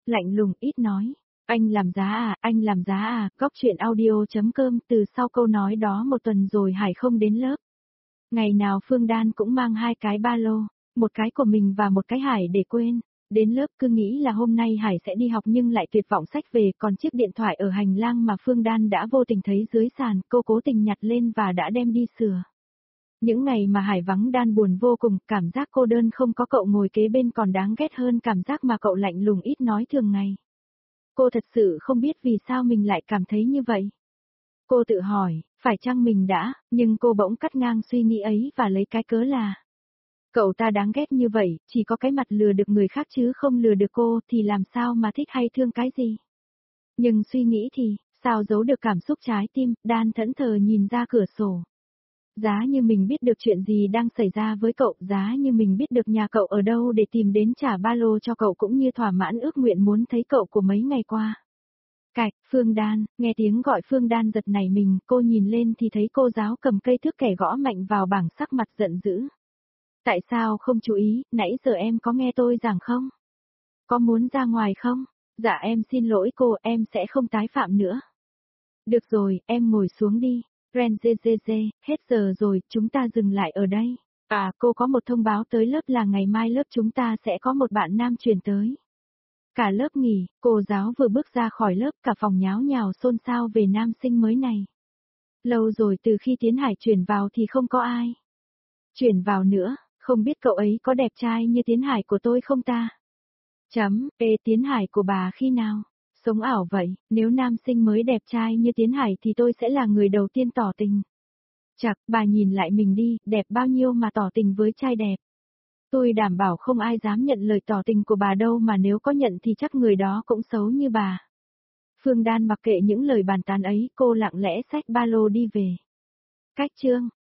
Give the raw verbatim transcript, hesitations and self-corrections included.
lạnh lùng ít nói. Anh làm giá à, anh làm giá à, góc chuyện audio.com từ sau câu nói đó một tuần rồi Hải không đến lớp. Ngày nào Phương Đan cũng mang hai cái ba lô, một cái của mình và một cái Hải để quên. Đến lớp cứ nghĩ là hôm nay Hải sẽ đi học nhưng lại tuyệt vọng xách về, còn chiếc điện thoại ở hành lang mà Phương Đan đã vô tình thấy dưới sàn, cô cố tình nhặt lên và đã đem đi sửa. Những ngày mà Hải vắng Đan buồn vô cùng, cảm giác cô đơn không có cậu ngồi kế bên còn đáng ghét hơn cảm giác mà cậu lạnh lùng ít nói thường ngày. Cô thật sự không biết vì sao mình lại cảm thấy như vậy. Cô tự hỏi, phải chăng mình đã, nhưng cô bỗng cắt ngang suy nghĩ ấy và lấy cái cớ là cậu ta đáng ghét như vậy, chỉ có cái mặt lừa được người khác chứ không lừa được cô thì làm sao mà thích hay thương cái gì. Nhưng suy nghĩ thì, sao giấu được cảm xúc trái tim, Đan thẫn thờ nhìn ra cửa sổ. Giá như mình biết được chuyện gì đang xảy ra với cậu, giá như mình biết được nhà cậu ở đâu để tìm đến trả ba lô cho cậu cũng như thỏa mãn ước nguyện muốn thấy cậu của mấy ngày qua. Cạch, Phương Đan, nghe tiếng gọi Phương Đan giật nảy mình, cô nhìn lên thì thấy cô giáo cầm cây thước kẻ gõ mạnh vào bảng, sắc mặt giận dữ. Tại sao không chú ý, nãy giờ em có nghe tôi giảng không? Có muốn ra ngoài không? Dạ em xin lỗi cô, em sẽ không tái phạm nữa. Được rồi, em ngồi xuống đi. Ren dê dê dê, hết giờ rồi, chúng ta dừng lại ở đây. À, cô có một thông báo tới lớp là ngày mai lớp chúng ta sẽ có một bạn nam chuyển tới. Cả lớp nghỉ, cô giáo vừa bước ra khỏi lớp, cả phòng nháo nhào xôn xao về nam sinh mới này. Lâu rồi từ khi Tiến Hải chuyển vào thì không có ai chuyển vào nữa, không biết cậu ấy có đẹp trai như Tiến Hải của tôi không ta? Chấm, ê Tiến Hải của bà khi nào? Sống ảo vậy, nếu nam sinh mới đẹp trai như Tiến Hải thì tôi sẽ là người đầu tiên tỏ tình. Chặt, bà nhìn lại mình đi, đẹp bao nhiêu mà tỏ tình với trai đẹp. Tôi đảm bảo không ai dám nhận lời tỏ tình của bà đâu, mà nếu có nhận thì chắc người đó cũng xấu như bà. Phương Đan mặc kệ những lời bàn tán ấy, cô lặng lẽ xách ba lô đi về. Cách chương